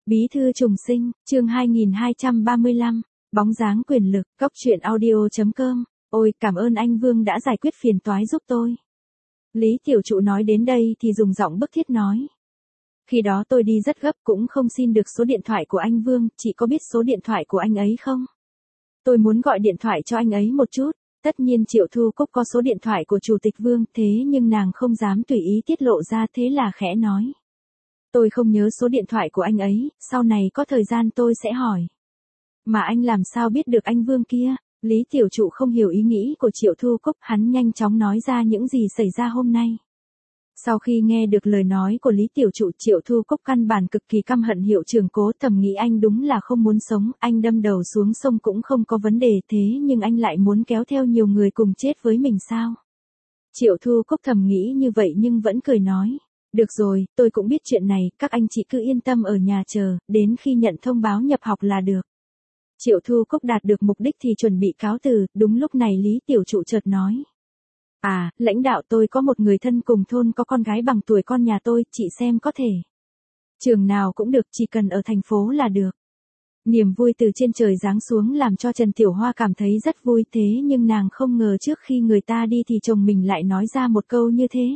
Bí thư trùng sinh, chương 2235, bóng dáng quyền lực, góc truyện audio.com. Ôi, cảm ơn anh Vương đã giải quyết phiền toái giúp tôi. Lý tiểu trụ nói đến đây thì dùng giọng bức thiết nói. Khi đó tôi đi rất gấp cũng không xin được số điện thoại của anh Vương, chị có biết số điện thoại của anh ấy không? Tôi muốn gọi điện thoại cho anh ấy một chút. Tất nhiên Triệu Thu Cúc có số điện thoại của Chủ tịch Vương, thế nhưng nàng không dám tùy ý tiết lộ ra, thế là khẽ nói. Tôi không nhớ số điện thoại của anh ấy, sau này có thời gian tôi sẽ hỏi. Mà anh làm sao biết được anh Vương kia? Lý tiểu trụ không hiểu ý nghĩ của Triệu Thu Cúc, hắn nhanh chóng nói ra những gì xảy ra hôm nay. Sau khi nghe được lời nói của Lý tiểu trụ, Triệu Thu Cúc căn bản cực kỳ căm hận hiệu trưởng Cố, thầm nghĩ anh đúng là không muốn sống, anh đâm đầu xuống sông cũng không có vấn đề, thế nhưng anh lại muốn kéo theo nhiều người cùng chết với mình sao? Triệu Thu Cúc thầm nghĩ như vậy nhưng vẫn cười nói. Được rồi, tôi cũng biết chuyện này, các anh chị cứ yên tâm ở nhà chờ, đến khi nhận thông báo nhập học là được. Triệu Thu Cúc đạt được mục đích thì chuẩn bị cáo từ, đúng lúc này Lý tiểu trụ chợt nói. À, lãnh đạo, tôi có một người thân cùng thôn có con gái bằng tuổi con nhà tôi, chị xem có thể. Trường nào cũng được, chỉ cần ở thành phố là được. Niềm vui từ trên trời giáng xuống làm cho Trần Tiểu Hoa cảm thấy rất vui, thế nhưng nàng không ngờ trước khi người ta đi thì chồng mình lại nói ra một câu như thế.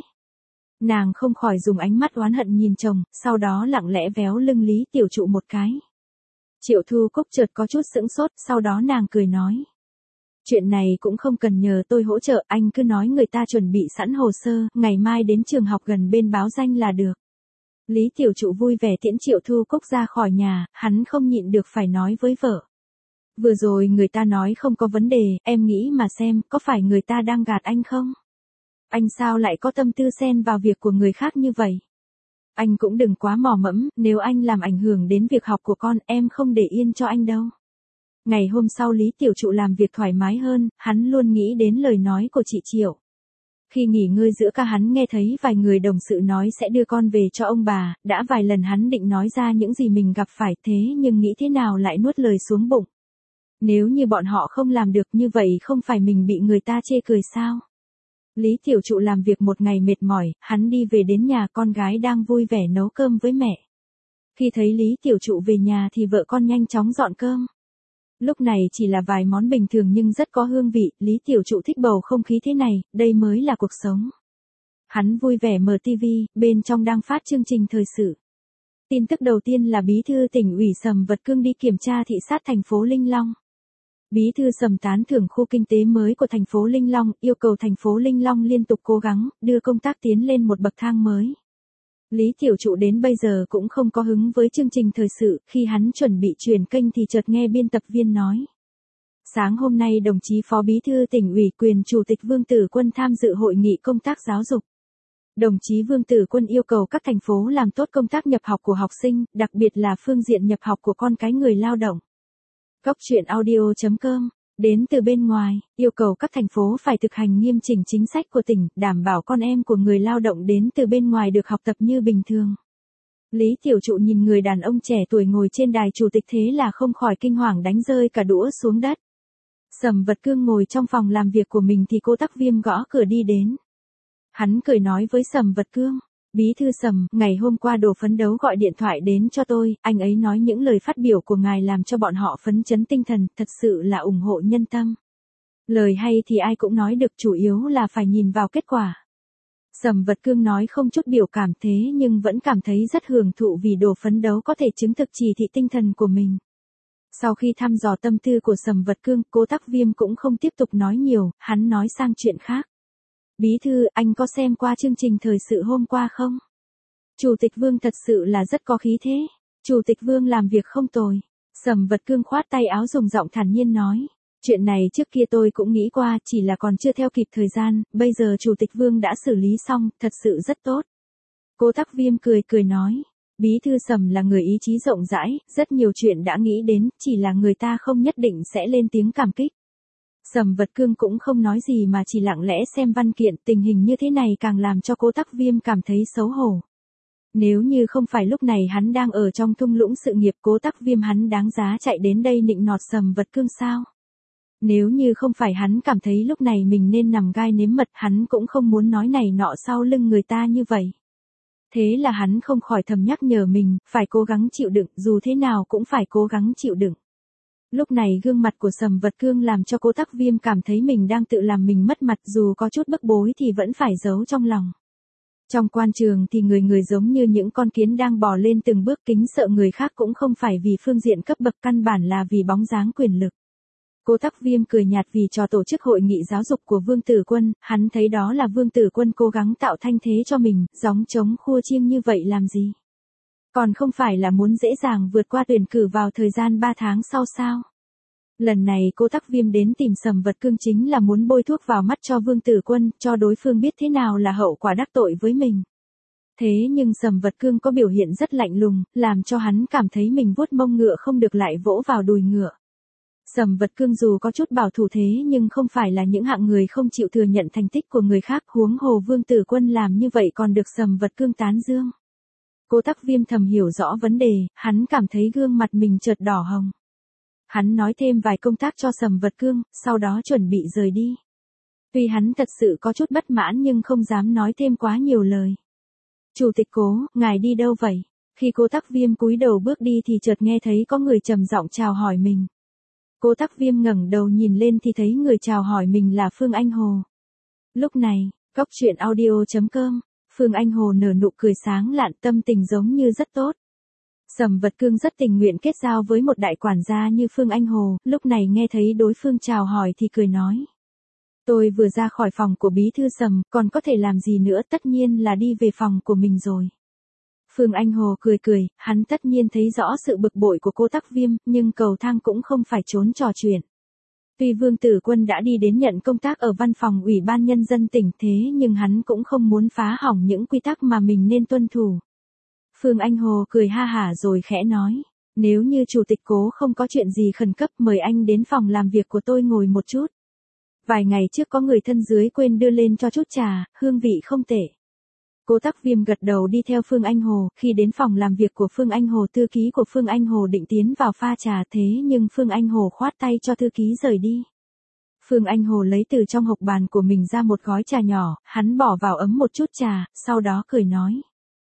Nàng không khỏi dùng ánh mắt oán hận nhìn chồng, sau đó lặng lẽ véo lưng Lý tiểu trụ một cái. Triệu Thu Cúc chợt có chút sững sốt, sau đó nàng cười nói. Chuyện này cũng không cần nhờ tôi hỗ trợ, anh cứ nói người ta chuẩn bị sẵn hồ sơ, ngày mai đến trường học gần bên báo danh là được. Lý tiểu trụ vui vẻ tiễn Triệu Thu Cúc ra khỏi nhà, hắn không nhịn được phải nói với vợ. Vừa rồi người ta nói không có vấn đề, em nghĩ mà xem, có phải người ta đang gạt anh không? Anh sao lại có tâm tư xen vào việc của người khác như vậy? Anh cũng đừng quá mò mẫm, nếu anh làm ảnh hưởng đến việc học của con, em không để yên cho anh đâu. Ngày hôm sau Lý tiểu trụ làm việc thoải mái hơn, hắn luôn nghĩ đến lời nói của chị Triệu. Khi nghỉ ngơi giữa ca hắn nghe thấy vài người đồng sự nói sẽ đưa con về cho ông bà, đã vài lần hắn định nói ra những gì mình gặp phải, thế nhưng nghĩ thế nào lại nuốt lời xuống bụng. Nếu như bọn họ không làm được như vậy không phải mình bị người ta chê cười sao? Lý tiểu trụ làm việc một ngày mệt mỏi, hắn đi về đến nhà, con gái đang vui vẻ nấu cơm với mẹ. Khi thấy Lý tiểu trụ về nhà thì vợ con nhanh chóng dọn cơm. Lúc này chỉ là vài món bình thường nhưng rất có hương vị, Lý tiểu trụ thích bầu không khí thế này, đây mới là cuộc sống. Hắn vui vẻ mở tivi, bên trong đang phát chương trình thời sự. Tin tức đầu tiên là Bí thư tỉnh ủy Sầm Vật Cương đi kiểm tra thị sát thành phố Linh Long. Bí thư Sầm tán thưởng khu kinh tế mới của thành phố Linh Long, yêu cầu thành phố Linh Long liên tục cố gắng, đưa công tác tiến lên một bậc thang mới. Lý tiểu trụ đến bây giờ cũng không có hứng với chương trình thời sự, khi hắn chuẩn bị chuyển kênh thì chợt nghe biên tập viên nói. Sáng hôm nay đồng chí Phó Bí thư tỉnh ủy quyền Chủ tịch Vương Tử Quân tham dự hội nghị công tác giáo dục. Đồng chí Vương Tử Quân yêu cầu các thành phố làm tốt công tác nhập học của học sinh, đặc biệt là phương diện nhập học của con cái người lao động. Góc truyện audio.com. Đến từ bên ngoài, yêu cầu các thành phố phải thực hành nghiêm chỉnh chính sách của tỉnh, đảm bảo con em của người lao động đến từ bên ngoài được học tập như bình thường. Lý tiểu trụ nhìn người đàn ông trẻ tuổi ngồi trên đài chủ tịch thế là không khỏi kinh hoàng đánh rơi cả đũa xuống đất. Sầm Vật Cương ngồi trong phòng làm việc của mình thì cô Tắc Viêm gõ cửa đi đến. Hắn cười nói với Sầm Vật Cương. Bí thư Sầm, ngày hôm qua Đồ Phấn Đấu gọi điện thoại đến cho tôi, anh ấy nói những lời phát biểu của ngài làm cho bọn họ phấn chấn tinh thần, thật sự là ủng hộ nhân tâm. Lời hay thì ai cũng nói được, chủ yếu là phải nhìn vào kết quả. Sầm Vật Cương nói không chút biểu cảm thế nhưng vẫn cảm thấy rất hưởng thụ vì Đồ Phấn Đấu có thể chứng thực chỉ thị tinh thần của mình. Sau khi thăm dò tâm tư của Sầm Vật Cương, cô Tắc Viêm cũng không tiếp tục nói nhiều, hắn nói sang chuyện khác. Bí thư, anh có xem qua chương trình thời sự hôm qua không? Chủ tịch Vương thật sự là rất có khí thế. Chủ tịch Vương làm việc không tồi. Sầm Vật Cương khoát tay áo dùng giọng thản nhiên nói. Chuyện này trước kia tôi cũng nghĩ qua, chỉ là còn chưa theo kịp thời gian, bây giờ Chủ tịch Vương đã xử lý xong, thật sự rất tốt. Cô Tắc Viêm cười nói. Bí thư Sầm là người ý chí rộng rãi, rất nhiều chuyện đã nghĩ đến, chỉ là người ta không nhất định sẽ lên tiếng cảm kích. Sầm Vật Cương cũng không nói gì mà chỉ lặng lẽ xem văn kiện, tình hình như thế này càng làm cho cô Tắc Viêm cảm thấy xấu hổ. Nếu như không phải lúc này hắn đang ở trong thung lũng sự nghiệp, Cố Tắc Viêm hắn đáng giá chạy đến đây nịnh nọt Sầm Vật Cương sao? Nếu như không phải hắn cảm thấy lúc này mình nên nằm gai nếm mật, hắn cũng không muốn nói này nọ sau lưng người ta như vậy. Thế là hắn không khỏi thầm nhắc nhở mình, phải cố gắng chịu đựng, dù thế nào cũng phải cố gắng chịu đựng. Lúc này gương mặt của Sầm Vật Cương làm cho Cố Tắc Viêm cảm thấy mình đang tự làm mình mất mặt, dù có chút bức bối thì vẫn phải giấu trong lòng. Trong quan trường thì người người giống như những con kiến đang bò lên từng bước, kính sợ người khác cũng không phải vì phương diện cấp bậc, căn bản là vì bóng dáng quyền lực. Cố Tắc Viêm cười nhạt vì trò tổ chức hội nghị giáo dục của Vương Tử Quân, hắn thấy đó là Vương Tử Quân cố gắng tạo thanh thế cho mình, gióng trống khua chiêng như vậy làm gì? Còn không phải là muốn dễ dàng vượt qua tuyển cử vào thời gian 3 tháng sau sao? Lần này Cố Tắc Viêm đến tìm Sầm Vật Cương chính là muốn bôi thuốc vào mắt cho Vương Tử Quân, cho đối phương biết thế nào là hậu quả đắc tội với mình. Thế nhưng Sầm Vật Cương có biểu hiện rất lạnh lùng, làm cho hắn cảm thấy mình vuốt mông ngựa không được lại vỗ vào đùi ngựa. Sầm Vật Cương dù có chút bảo thủ thế nhưng không phải là những hạng người không chịu thừa nhận thành tích của người khác, huống hồ Vương Tử Quân làm như vậy còn được Sầm Vật Cương tán dương. Cố Tắc Viêm thầm hiểu rõ vấn đề, hắn cảm thấy gương mặt mình chợt đỏ hồng. Hắn nói thêm vài công tác cho Sầm Vật Cương, sau đó chuẩn bị rời đi. Tuy hắn thật sự có chút bất mãn nhưng không dám nói thêm quá nhiều lời. Chủ tịch Cố, ngài đi đâu vậy? Khi Cố Tắc Viêm cúi đầu bước đi thì chợt nghe thấy có người trầm giọng chào hỏi mình. Cố Tắc Viêm ngẩng đầu nhìn lên thì thấy người chào hỏi mình là Phương Anh Hồ. Lúc này, Cóc Truyện Audio.com, Phương Anh Hồ nở nụ cười sáng lạn, tâm tình giống như rất tốt. Sầm Vật Cương rất tình nguyện kết giao với một đại quản gia như Phương Anh Hồ, lúc này nghe thấy đối phương chào hỏi thì cười nói. Tôi vừa ra khỏi phòng của bí thư Sầm, còn có thể làm gì nữa, tất nhiên là đi về phòng của mình rồi. Phương Anh Hồ cười cười, hắn tất nhiên thấy rõ sự bực bội của Cố Tắc Viêm, nhưng cầu thang cũng không phải trốn trò chuyện. Tuy Vương Tử Quân đã đi đến nhận công tác ở văn phòng Ủy ban Nhân dân tỉnh thế nhưng hắn cũng không muốn phá hỏng những quy tắc mà mình nên tuân thủ. Phương Anh Hồ cười ha hả rồi khẽ nói, nếu như Chủ tịch Cố không có chuyện gì khẩn cấp mời anh đến phòng làm việc của tôi ngồi một chút. Vài ngày trước có người thân dưới quên đưa lên cho chút trà, hương vị không tệ. Cố Tắc Viêm gật đầu đi theo Phương Anh Hồ, khi đến phòng làm việc của Phương Anh Hồ, thư ký của Phương Anh Hồ định tiến vào pha trà thế nhưng Phương Anh Hồ khoát tay cho thư ký rời đi. Phương Anh Hồ lấy từ trong hộc bàn của mình ra một gói trà nhỏ, hắn bỏ vào ấm một chút trà, sau đó cười nói.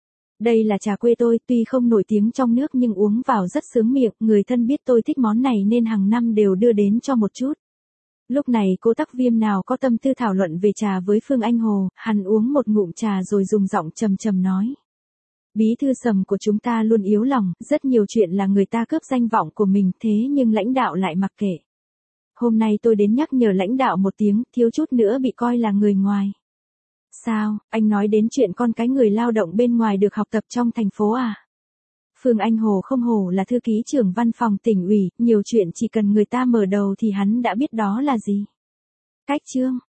Đây là trà quê tôi, tuy không nổi tiếng trong nước nhưng uống vào rất sướng miệng, người thân biết tôi thích món này nên hàng năm đều đưa đến cho một chút. Lúc này Cố Tắc Viêm nào có tâm tư thảo luận về trà với Phương Anh Hồ, hắn uống một ngụm trà rồi dùng giọng trầm trầm nói. Bí thư Sầm của chúng ta luôn yếu lòng, rất nhiều chuyện là người ta cướp danh vọng của mình thế nhưng lãnh đạo lại mặc kệ. Hôm nay tôi đến nhắc nhở lãnh đạo một tiếng, thiếu chút nữa bị coi là người ngoài. Sao, anh nói đến chuyện con cái người lao động bên ngoài được học tập trong thành phố à? Phương Anh Hồ không hổ là thư ký trưởng văn phòng tỉnh ủy, nhiều chuyện chỉ cần người ta mở đầu thì hắn đã biết đó là gì. Cách chương